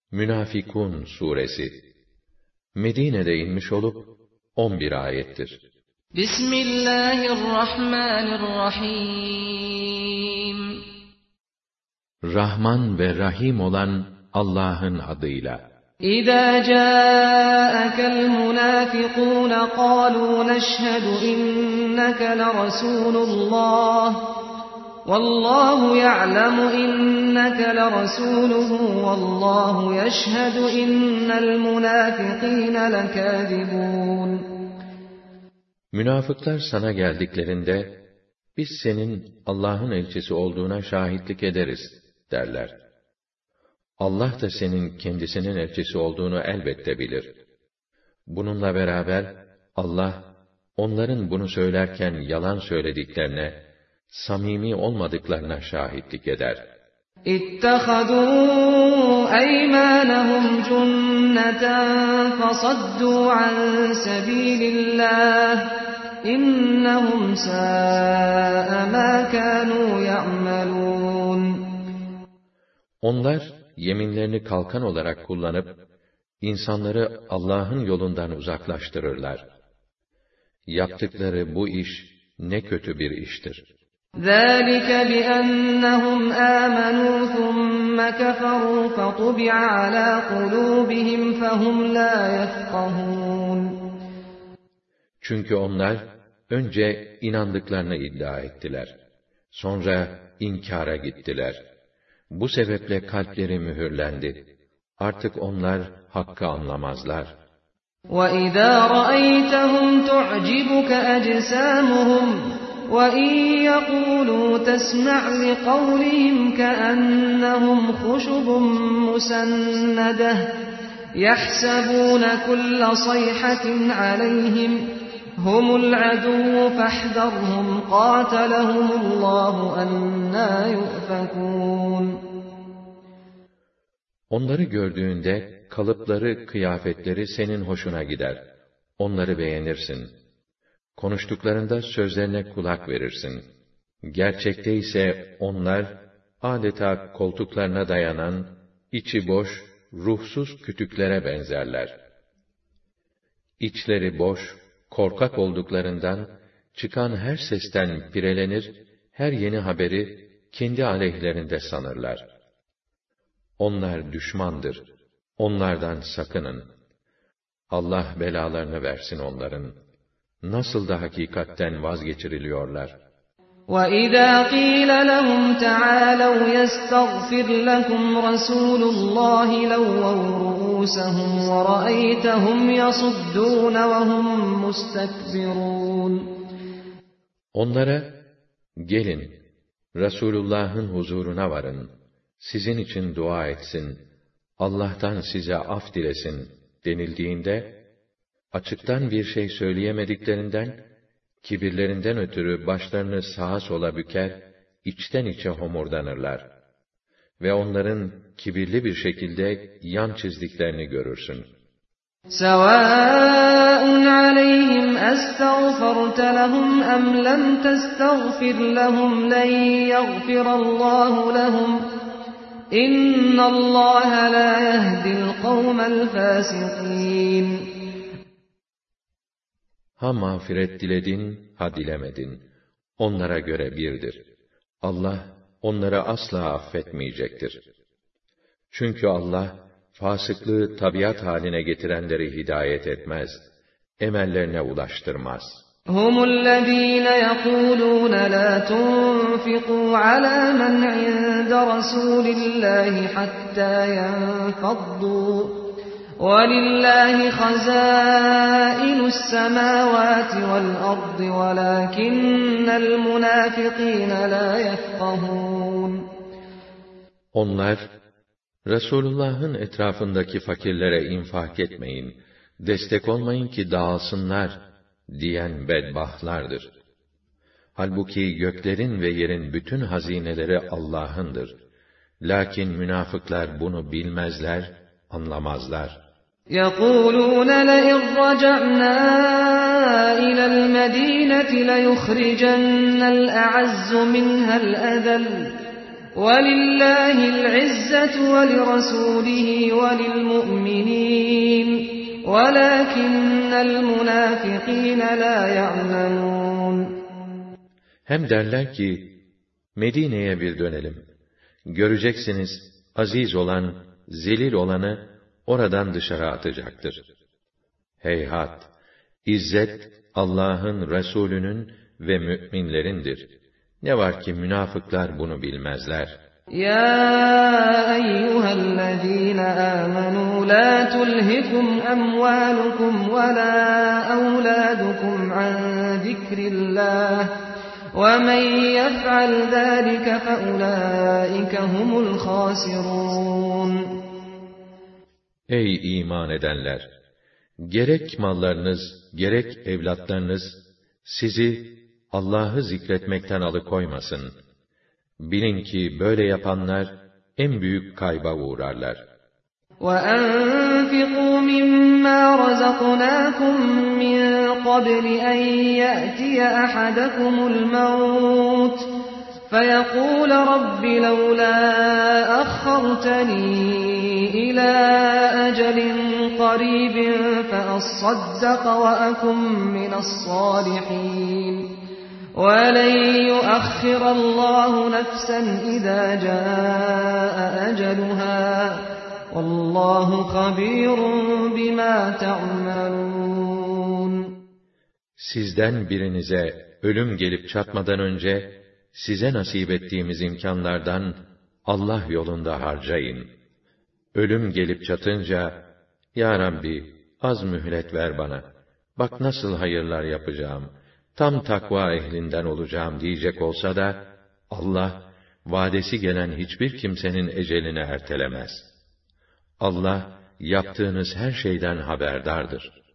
Münafikun suresi Medine'de inmiş olup 11 ayettir. Bismillahirrahmanirrahim. Rahman ve Rahim olan Allah'ın adıyla. İzâ câekel münâfikûne qâlû neşhedü inneke leresûlullah. Vallahu ya'lemu inneke leresûluhu vallahu yeşhedü innel münâfikîne lekâzibûn. Münafıklar sana geldiklerinde, biz senin Allah'ın elçisi olduğuna şahitlik ederiz derler. Allah da senin kendisinin elçisi olduğunu elbette bilir. Bununla beraber Allah, onların bunu söylerken yalan söylediklerine, samimi olmadıklarına şahitlik eder. İttehadû eymânehum cünneten fasaddû an sebîlillâh. İnnehum sâ'e mâ kânû ya'melûn. Onlar yeminlerini kalkan olarak kullanıp insanları Allah'ın yolundan uzaklaştırırlar. Yaptıkları bu iş ne kötü bir iştir. ذَٰلِكَ بِأَنَّهُمْ آمَنُوا ثُمَّ كَفَرُوا فَطُبِعَ عَلَى قُلُوبِهِمْ فَهُمْ لَا يَفْقَهُونَ. Çünkü onlar önce inandıklarını iddia ettiler. Sonra inkara gittiler. Bu sebeple kalpleri mühürlendi. Artık onlar hakkı anlamazlar. وَإِذَا رَأَيْتَهُمْ تُعْجِبُكَ أَجْسَامُهُمْ وَإِنْ يَقُولُوا تَسْمَعْ لِقَوْلِهِمْ كَأَنَّهُمْ خُشُبٌ مُّسَنَّدَةٌ يَحْسَبُونَ كُلَّ صَيْحَةٍ عَلَيْهِمْ هُمُ الْعَدُوُّ فَاحْذَرْهُمْ قَاتَلَهُمُ اللّٰهُ أَنَّىٰ يُؤْفَكُونَ. Onları gördüğünde kalıpları, kıyafetleri senin hoşuna gider. Onları beğenirsin. Konuştuklarında sözlerine kulak verirsin. Gerçekte ise onlar adeta koltuklarına dayanan, içi boş, ruhsuz kütüklere benzerler. İçleri boş, korkak olduklarından çıkan her sesten pirelenir, her yeni haberi kendi aleyhlerinde sanırlar. Onlar düşmandır. Onlardan sakının. Allah belalarını versin onların. Nasıl da hakikatten vazgeçiriliyorlar. وَإِذَا قِيلَ لَهُمْ تَعَالَوْا يَسْتَغْفِرْ لَكُمْ رَسُولُ اللّٰهِ لَوَّوْا رُءُوسَهُمْ وَرَأَيْتَهُمْ يَصُدُّونَ وَهُمْ مُسْتَكْبِرُونَ. Onlara, gelin, Resulullah'ın huzuruna varın, sizin için dua etsin, Allah'tan size af dilesin denildiğinde, açıktan bir şey söyleyemediklerinden, kibirlerinden ötürü başlarını sağa sola büker, içten içe homurdanırlar. Ve onların kibirli bir şekilde yan çizdiklerini görürsün. سَوَاءٌ عَلَيْهِمْ أَسْتَغْفَرْتَ لَهُمْ أَمْ لَمْ تَسْتَغْفِرْ لَهُمْ لَنْ يَغْفِرَ اللّٰهُ لَهُمْ إِنَّ اللّٰهَ لَا يَهْدِي الْقَوْمَ الْفَاسِقِينَ. Ha mağfiret diledin, ha dilemedin. Onlara göre birdir. Allah, onları asla affetmeyecektir. Çünkü Allah, fasıklığı tabiat haline getirenleri hidayet etmez, emellerine ulaştırmaz. هُمُ الَّذ۪ينَ يَقُولُونَ لَا تُنْفِقُوا عَلَى مَنْ عِنْدَ رَسُولِ اللّٰهِ حَتَّى يَنْفَضُّوا وَلِلَّهِ خَزَائِنُ السَّمَاوَاتِ وَالْأَرْضِ وَلَكِنَّ الْمُنَافِقِينَ لَا يَفْقَهُونَ. Onlar, Resulullah'ın etrafındaki fakirlere infak etmeyin, destek olmayın ki dağılsınlar diyen bedbahtlardır. Halbuki göklerin ve yerin bütün hazineleri Allah'ındır. Lakin münafıklar bunu bilmezler, anlamazlar. يَقُولُونَ لَئِنْ رَجَعْنَا إِلَى الْمَدِينَةِ لَيُخْرِجَنَّ الْأَعَزُّ مِنْهَا الْأَذَلَّ وَلِلَّهِ الْعِزَّةُ وَلِرَسُولِهِ وَلِلْمُؤْمِنِينَ وَلَكِنَّ الْمُنَافِقِينَ لَا يَعْلَمُونَ. Hem derler ki, Medine'ye bir dönelim. Göreceksiniz, aziz olan, zelil olanı oradan dışarı atacaktır. Heyhat! İzzet, Allah'ın, Resulünün ve mü'minlerindir. Ne var ki münafıklar bunu bilmezler. Ya eyyühellezîne âmenû lâ tulhikum emvâlukum ve lâ evlâdukum an zikrillâh ve men yef'al zâlike feulâike humul khâsirûn. Ey iman edenler! Gerek mallarınız, gerek evlatlarınız sizi Allah'ı zikretmekten alıkoymasın. Bilin ki böyle yapanlar en büyük kayba uğrarlar. وَأَنْفِقُوا مِمَّا رَزَقْنَاكُمْ مِنْ قَبْلِ أَنْ يَأْتِيَ أَحَدَكُمُ الْمَوْتُ فَيَقُولَ رَبِّ لَوْلَا أَخَّرْتَنِي إِلَى أَجَلٍ قَرِيبٍ فَأَصَّدَّقَ وَأَكُنْ مِنَ الصَّالِحِينَ وَلَنْ يُؤَخِّرَ اللّٰهُ نَفْسًا إِذَا جَاءَ أَجَلُهَا وَاللّٰهُ خَبِيرٌ بِمَا تَعْمَلُونَ. Sizden birinize ölüm gelip çatmadan önce size nasip ettiğimiz imkanlardan Allah yolunda harcayın. Ölüm gelip çatınca, Ya Rabbi, az mühlet ver bana. Bak nasıl hayırlar yapacağım. Tam takva ehlinden olacağım diyecek olsa da, Allah, vadesi gelen hiçbir kimsenin ecelini ertelemez. Allah, yaptığınız her şeyden haberdardır.